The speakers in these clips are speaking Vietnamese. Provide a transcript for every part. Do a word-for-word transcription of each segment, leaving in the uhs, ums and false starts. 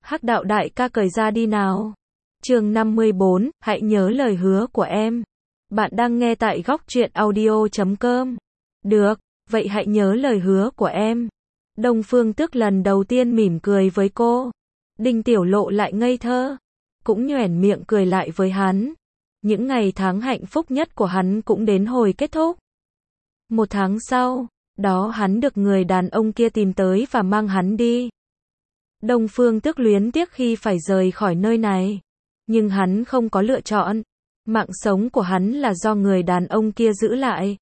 Hắc đạo đại ca cởi ra đi nào. Chương năm mươi bốn, hãy nhớ lời hứa của em. Bạn đang nghe tại góc truyện audio chấm com. Được, vậy hãy nhớ lời hứa của em. Đông Phương Tước lần đầu tiên mỉm cười với cô. Đinh Tiểu Lộ lại ngây thơ, cũng nhoẻn miệng cười lại với hắn. Những ngày tháng hạnh phúc nhất của hắn cũng đến hồi kết thúc. Một tháng sau, đó hắn được người đàn ông kia tìm tới và mang hắn đi. Đông Phương Tước luyến tiếc khi phải rời khỏi nơi này, nhưng hắn không có lựa chọn. Mạng sống của hắn là do người đàn ông kia giữ lại,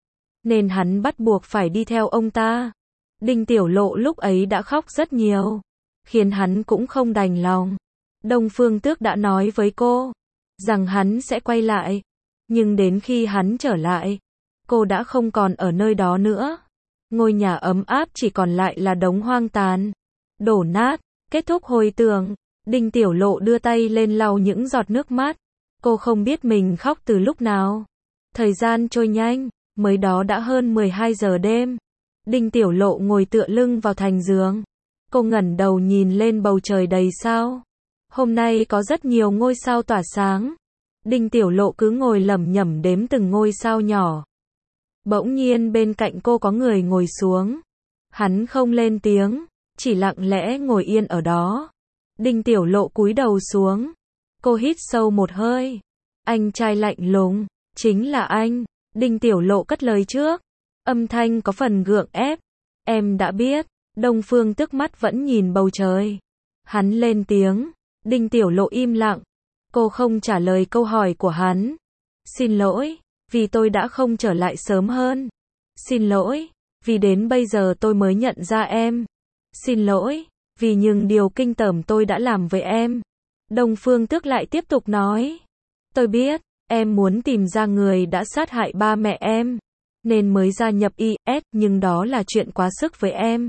nên hắn bắt buộc phải đi theo ông ta. Đinh Tiểu Lộ lúc ấy đã khóc rất nhiều, khiến hắn cũng không đành lòng. Đông Phương Tước đã nói với cô rằng hắn sẽ quay lại, nhưng đến khi hắn trở lại, cô đã không còn ở nơi đó nữa. Ngôi nhà ấm áp chỉ còn lại là đống hoang tàn, đổ nát. Kết thúc hồi tưởng, Đinh Tiểu Lộ đưa tay lên lau những giọt nước mắt. Cô không biết mình khóc từ lúc nào. Thời gian trôi nhanh, mới đó đã hơn mười hai giờ đêm. Đinh Tiểu Lộ ngồi tựa lưng vào thành giường. Cô ngẩng đầu nhìn lên bầu trời đầy sao. Hôm nay có rất nhiều ngôi sao tỏa sáng. Đinh Tiểu Lộ cứ ngồi lẩm nhẩm đếm từng ngôi sao nhỏ. Bỗng nhiên bên cạnh cô có người ngồi xuống. Hắn không lên tiếng, chỉ lặng lẽ ngồi yên ở đó. Đinh Tiểu Lộ cúi đầu xuống. Cô hít sâu một hơi. Anh trai lạnh lùng, chính là anh. Đinh Tiểu Lộ cất lời trước. Âm thanh có phần gượng ép. Em đã biết. Đông Phương Tước mắt vẫn nhìn bầu trời. Hắn lên tiếng. Đinh Tiểu Lộ im lặng. Cô không trả lời câu hỏi của hắn. Xin lỗi, vì tôi đã không trở lại sớm hơn. Xin lỗi, vì đến bây giờ tôi mới nhận ra em. Xin lỗi, vì những điều kinh tởm tôi đã làm với em. Đông Phương Tước lại tiếp tục nói. Tôi biết, em muốn tìm ra người đã sát hại ba mẹ em, nên mới gia nhập i ét, nhưng đó là chuyện quá sức với em.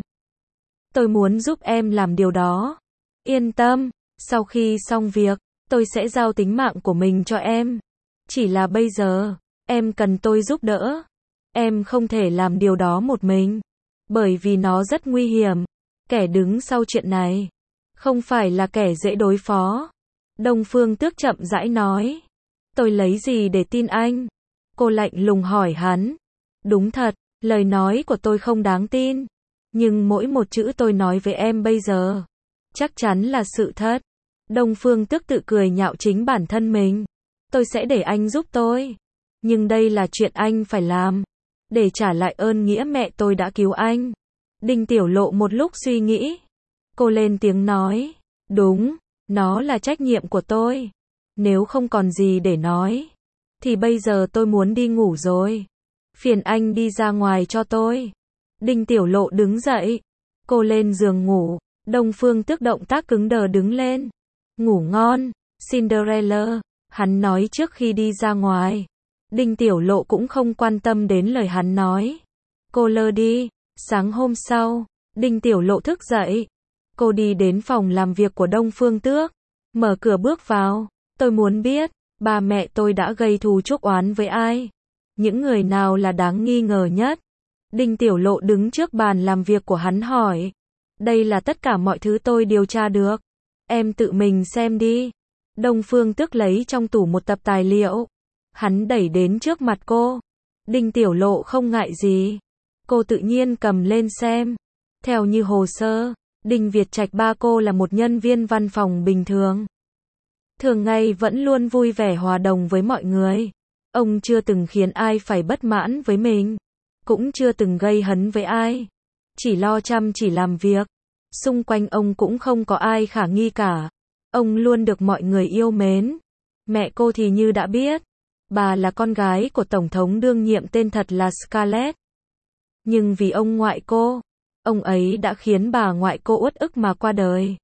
Tôi muốn giúp em làm điều đó. Yên tâm, sau khi xong việc, tôi sẽ giao tính mạng của mình cho em. Chỉ là bây giờ, em cần tôi giúp đỡ. Em không thể làm điều đó một mình, bởi vì nó rất nguy hiểm. Kẻ đứng sau chuyện này không phải là kẻ dễ đối phó. Đông Phương Tước chậm rãi nói. Tôi lấy gì để tin anh? Cô lạnh lùng hỏi hắn. Đúng thật, lời nói của tôi không đáng tin, nhưng mỗi một chữ tôi nói với em bây giờ chắc chắn là sự thật. Đông Phương Tước tự cười nhạo chính bản thân mình. Tôi sẽ để anh giúp tôi, nhưng đây là chuyện anh phải làm, để trả lại ơn nghĩa mẹ tôi đã cứu anh. Đinh Tiểu Lộ một lúc suy nghĩ. Cô lên tiếng nói. Đúng, nó là trách nhiệm của tôi. Nếu không còn gì để nói, thì bây giờ tôi muốn đi ngủ rồi. Phiền anh đi ra ngoài cho tôi. Đinh Tiểu Lộ đứng dậy. Cô lên giường ngủ. Đông Phương Tước động tác cứng đờ đứng lên. Ngủ ngon, Cinderella, hắn nói trước khi đi ra ngoài. Đinh Tiểu Lộ cũng không quan tâm đến lời hắn nói. Cô lơ đi. Sáng hôm sau, Đinh Tiểu Lộ thức dậy. Cô đi đến phòng làm việc của Đông Phương Tước. Mở cửa bước vào. Tôi muốn biết, ba mẹ tôi đã gây thù chuốc oán với ai? Những người nào là đáng nghi ngờ nhất? Đinh Tiểu Lộ đứng trước bàn làm việc của hắn hỏi. Đây là tất cả mọi thứ tôi điều tra được. Em tự mình xem đi. Đông Phương Tước lấy trong tủ một tập tài liệu. Hắn đẩy đến trước mặt cô. Đinh Tiểu Lộ không ngại gì. Cô tự nhiên cầm lên xem. Theo như hồ sơ, Đinh Việt Trạch ba cô là một nhân viên văn phòng bình thường. Thường ngày vẫn luôn vui vẻ hòa đồng với mọi người. Ông chưa từng khiến ai phải bất mãn với mình, cũng chưa từng gây hấn với ai. Chỉ lo chăm chỉ làm việc. Xung quanh ông cũng không có ai khả nghi cả. Ông luôn được mọi người yêu mến. Mẹ cô thì như đã biết. Bà là con gái của Tổng thống đương nhiệm tên thật là Scarlett. Nhưng vì ông ngoại cô, ông ấy đã khiến bà ngoại cô uất ức mà qua đời.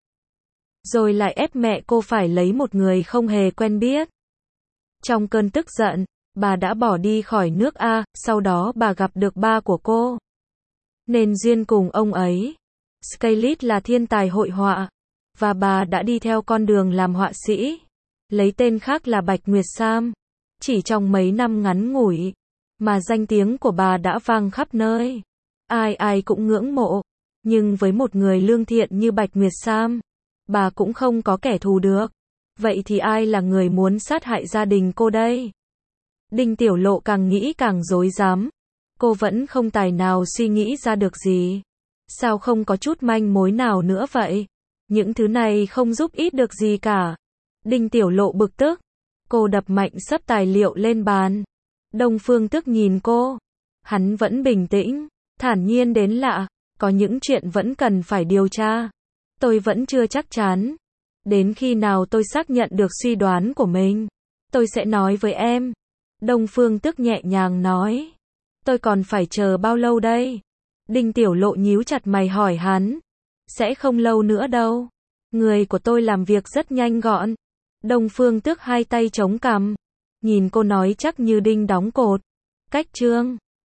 Rồi lại ép mẹ cô phải lấy một người không hề quen biết. Trong cơn tức giận, bà đã bỏ đi khỏi nước A, sau đó bà gặp được ba của cô, nên duyên cùng ông ấy. Scarlett là thiên tài hội họa, và bà đã đi theo con đường làm họa sĩ, lấy tên khác là Bạch Nguyệt Sam. Chỉ trong mấy năm ngắn ngủi, mà danh tiếng của bà đã vang khắp nơi. Ai ai cũng ngưỡng mộ. Nhưng với một người lương thiện như Bạch Nguyệt Sam, bà cũng không có kẻ thù được. Vậy thì ai là người muốn sát hại gia đình cô đây? Đinh Tiểu Lộ càng nghĩ càng rối rắm. Cô vẫn không tài nào suy nghĩ ra được gì. Sao không có chút manh mối nào nữa vậy? Những thứ này không giúp ích được gì cả. Đinh Tiểu Lộ bực tức. Cô đập mạnh xấp tài liệu lên bàn. Đông Phương Tức nhìn cô. Hắn vẫn bình tĩnh, thản nhiên đến lạ. Có những chuyện vẫn cần phải điều tra. Tôi vẫn chưa chắc chắn. Đến khi nào tôi xác nhận được suy đoán của mình, tôi sẽ nói với em. Đông Phương Tức nhẹ nhàng nói. Tôi còn phải chờ bao lâu đây? Đinh Tiểu Lộ nhíu chặt mày hỏi hắn. Sẽ không lâu nữa đâu. Người của tôi làm việc rất nhanh gọn. Đông Phương Tức hai tay chống cằm. Nhìn cô nói chắc như đinh đóng cột. Cách chương